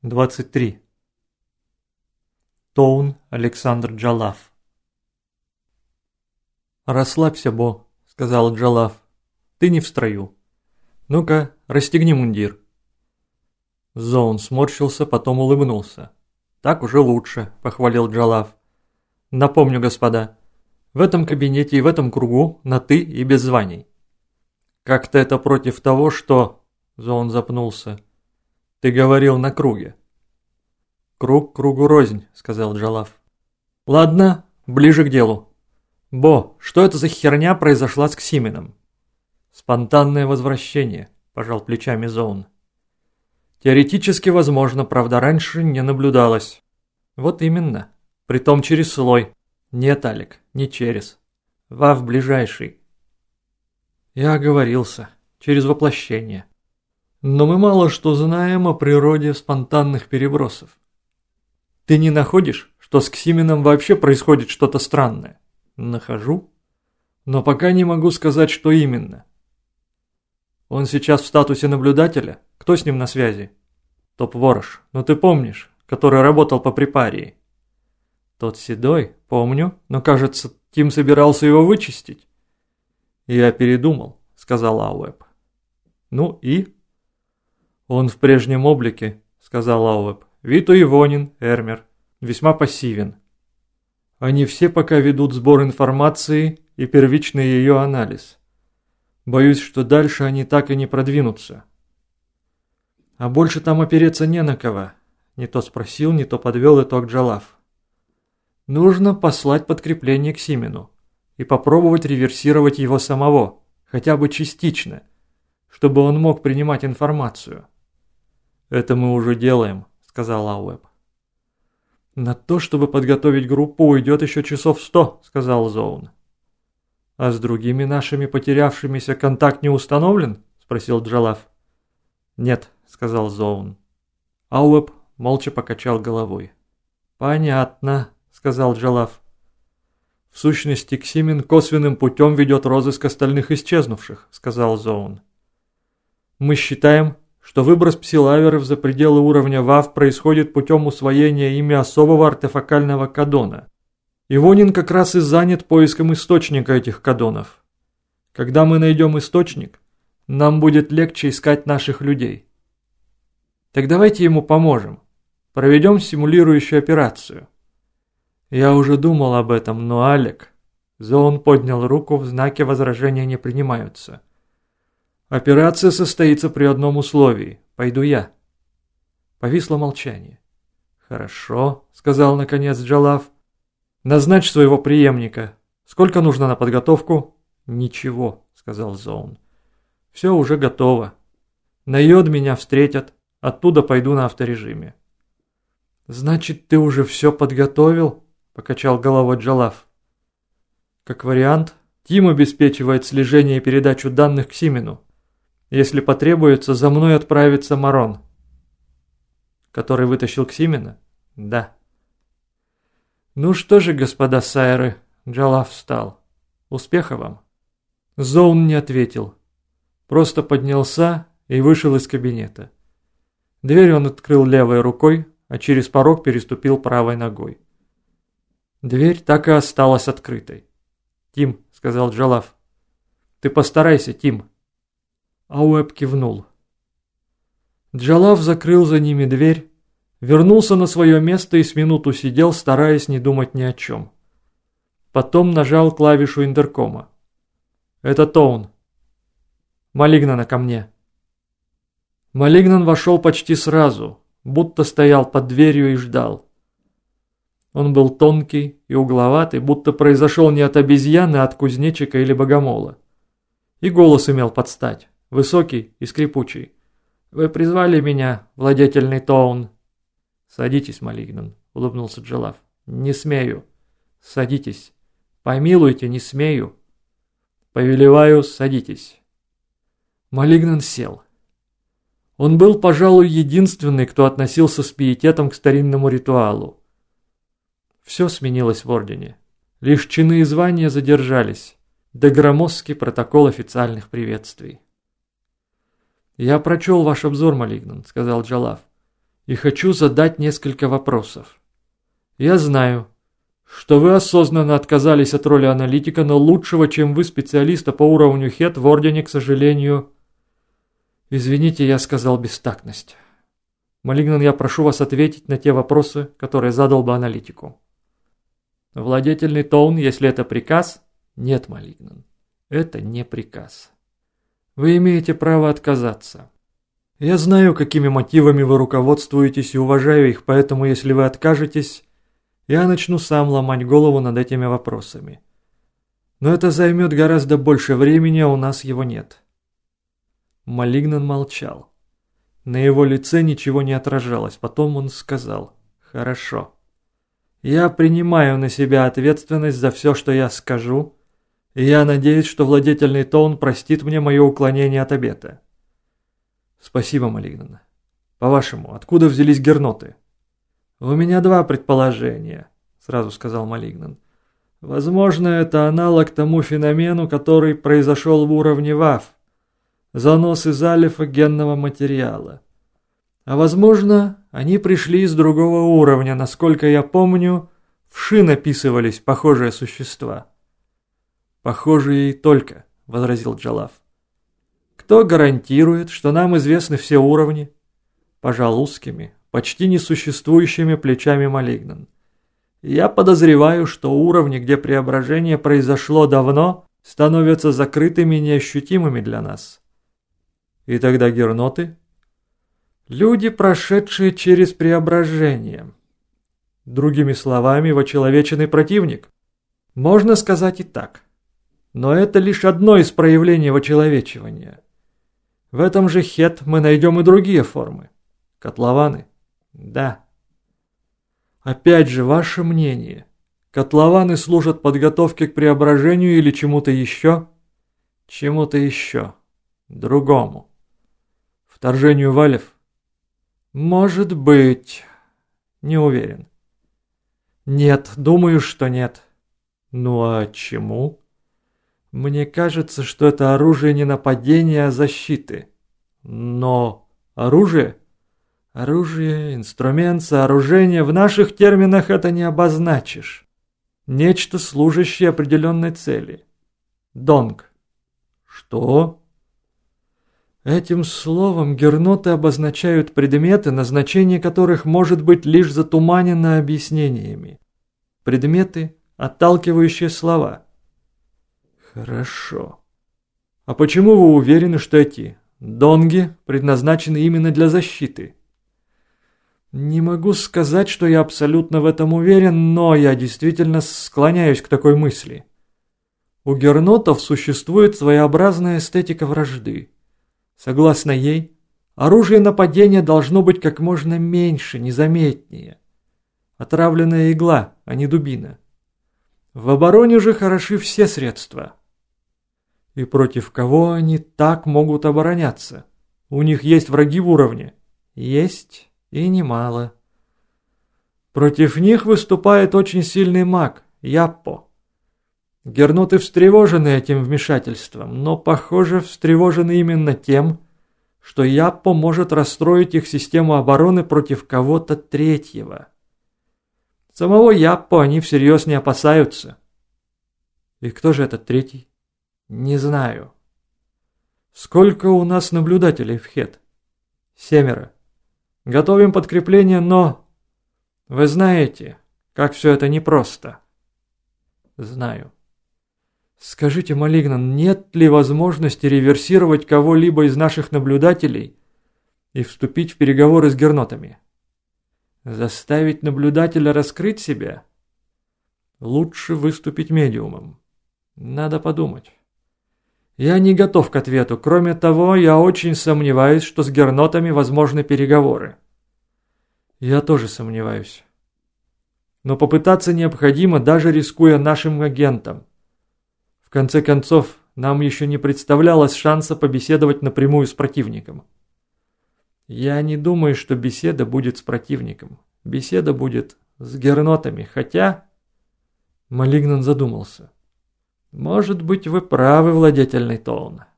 23. Тоун Александр Джалав. «Расслабься, Бо», — сказал Джалав. «Ты не в строю. Ну-ка, расстегни мундир». Зоун сморщился, потом улыбнулся. «Так уже лучше», — похвалил Джалав. «Напомню, господа, в этом кабинете и в этом кругу на «ты» и без званий». «Как-то это против того, что...» — Зоун запнулся. «Ты говорил на круге». «Круг кругу рознь», — сказал Джалав. «Ладно, ближе к делу. Бо, что это за херня произошла с Ксименом?» «Спонтанное возвращение», — пожал плечами Зоун. «Теоретически возможно, правда, раньше не наблюдалось». «Вот именно. Притом через слой. Нет, Алик, не через. Вав ближайший». «Я оговорился. Через воплощение. Но мы мало что знаем о природе спонтанных перебросов. Ты не находишь, что с Ксименом вообще происходит что-то странное?» «Нахожу. Но пока не могу сказать, что именно». «Он сейчас в статусе наблюдателя? Кто с ним на связи?» «Топ-ворож. Ну ты помнишь, который работал по препарии?» «Тот седой? Помню. Но, кажется, Тим собирался его вычистить». «Я передумал», — сказал Ауэб. «Ну и?» «Он в прежнем облике», — сказал Ауэб. «Вид уивонен, Эрмер. Весьма пассивен. Они все пока ведут сбор информации и первичный ее анализ. Боюсь, что дальше они так и не продвинутся». «А больше там опереться не на кого», — не то спросил, не то подвел итог Джалав. «Нужно послать подкрепление к Симену и попробовать реверсировать его самого, хотя бы частично, чтобы он мог принимать информацию». «Это мы уже делаем», — сказал Ауэб. «На то, чтобы подготовить группу, уйдет еще часов 100, сказал Зоун. «А с другими нашими потерявшимися контакт не установлен?» — спросил Джалав. «Нет», — сказал Зоун. Ауэб молча покачал головой. «Понятно», — сказал Джалав. «В сущности, Ксимен косвенным путем ведет розыск остальных исчезнувших», — сказал Зоун. «Мы считаем, что выброс псилаверов за пределы уровня ВАВ происходит путем усвоения ими особого артефакального кодона. Ивонин как раз и занят поиском источника этих кодонов. Когда мы найдем источник, нам будет легче искать наших людей. Так давайте ему поможем. Проведем симулирующую операцию». «Я уже думал об этом, но Алек...» Зоун поднял руку, в знаке возражения не принимаются. «Операция состоится при одном условии. Пойду я». Повисло молчание. «Хорошо», — сказал наконец Джалав. «Назначь своего преемника. Сколько нужно на подготовку?» «Ничего», — сказал Зоун. «Все уже готово. На Йод меня встретят, оттуда пойду на авторежиме». «Значит, ты уже все подготовил?» — покачал головой Джалав. «Как вариант, Тим обеспечивает слежение и передачу данных к Симену. Если потребуется, за мной отправится Марон». «Который вытащил Ксимена?» «Да». «Ну что же, господа сайры», — Джалав встал. «Успеха вам». Зоун не ответил. Просто поднялся и вышел из кабинета. Дверь он открыл левой рукой, а через порог переступил правой ногой. Дверь так и осталась открытой. «Тим», — сказал Джалав. «Ты постарайся, Тим». Ауэб кивнул. Джалав закрыл за ними дверь, вернулся на свое место и с минуту сидел, стараясь не думать ни о чем. Потом нажал клавишу интеркома. «Это Тоун. Малигнана ко мне». Малигнан вошел почти сразу, будто стоял под дверью и ждал. Он был тонкий и угловатый, будто произошел не от обезьяны, а от кузнечика или богомола. И голос имел под стать, высокий и скрипучий. «Вы призвали меня, владетельный Тоун?» «Садитесь, Малигнан», — улыбнулся Джалав. «Не смею». «Садитесь». «Помилуйте, не смею». «Повелеваю, садитесь». Малигнан сел. Он был, пожалуй, единственный, кто относился с пиететом к старинному ритуалу. Все сменилось в Ордене. Лишь чины и звания задержались, да громоздкий протокол официальных приветствий. «Я прочел ваш обзор, Малигнан», — сказал Джалав, и хочу задать несколько вопросов. Я знаю, что вы осознанно отказались от роли аналитика, но лучшего, чем вы, специалиста по уровню Хет, в Ордене, к сожалению... Извините, я сказал бестактность. Малигнан, я прошу вас ответить на те вопросы, которые задал бы аналитику. Владетельный Тоун, если это приказ... Нет, Малигнан, это не приказ. Вы имеете право отказаться. Я знаю, какими мотивами вы руководствуетесь и уважаю их, поэтому если вы откажетесь, я начну сам ломать голову над этими вопросами. Но это займет гораздо больше времени, а у нас его нет. Малигнан молчал. На его лице ничего не отражалось. Потом он сказал: «Хорошо. Я принимаю на себя ответственность за все, что я скажу, и я надеюсь, что владетельный Тоун простит мне мое уклонение от обета». «Спасибо, Малигнан. По-вашему, откуда взялись герноты?» «У меня два предположения», — сразу сказал Малигнан. «Возможно, это аналог тому феномену, который произошел в уровне ВАФ. Занос из алифа генного материала. А возможно, они пришли из другого уровня. Насколько я помню, в Ши написывались похожие существа». «Похожие и только», — возразил Джалав. «Кто гарантирует, что нам известны все уровни?» Пожал узкими, почти несуществующими плечами Малигнан. «Я подозреваю, что уровни, где преображение произошло давно, становятся закрытыми и неощутимыми для нас». «И тогда герноты?» «Люди, прошедшие через преображение. Другими словами, вочеловеченный противник. Можно сказать и так. Но это лишь одно из проявлений вочеловечивания. В этом же Хет мы найдем и другие формы. Котлованы. Да. Опять же, ваше мнение. Котлованы служат подготовке к преображению или чему-то еще? Чему-то еще. Другому. Вторжению валев? Может быть. Не уверен. Нет, думаю, что нет. Ну а чему? Мне кажется, что это оружие не нападения, а защиты. Но оружие? Оружие, инструмент, сооружение, в наших терминах это не обозначишь. Нечто, служащее определенной цели. Донг. Что? Этим словом герноты обозначают предметы, назначение которых может быть лишь затуманено объяснениями. Предметы, отталкивающие слова. Хорошо. А почему вы уверены, что эти донги предназначены именно для защиты? Не могу сказать, что я абсолютно в этом уверен, но я действительно склоняюсь к такой мысли. У гернотов существует своеобразная эстетика вражды. Согласно ей, оружие нападения должно быть как можно меньше, незаметнее. Отравленная игла, а не дубина. В обороне же хороши все средства. И против кого они так могут обороняться? У них есть враги в уровне? Есть, и немало. Против них выступает очень сильный маг, Яппо. Герноты встревожены этим вмешательством, но, похоже, встревожены именно тем, что Яппо может расстроить их систему обороны против кого-то третьего. Самого Яппо они всерьез не опасаются. И кто же этот третий? Не знаю. Сколько у нас наблюдателей в Хет? 7. Готовим подкрепление, но... Вы знаете, как все это непросто. Знаю. Скажите, Малигнан, нет ли возможности реверсировать кого-либо из наших наблюдателей и вступить в переговоры с гернотами? Заставить наблюдателя раскрыть себя? Лучше выступить медиумом. Надо подумать. Я не готов к ответу. Кроме того, я очень сомневаюсь, что с гернотами возможны переговоры. Я тоже сомневаюсь. Но попытаться необходимо, даже рискуя нашим агентом. В конце концов, нам еще не представлялось шанса побеседовать напрямую с противником. Я не думаю, что беседа будет с противником. Беседа будет с гернотами, хотя... Малигнан задумался. Может быть, вы правы, владетельный Тоун.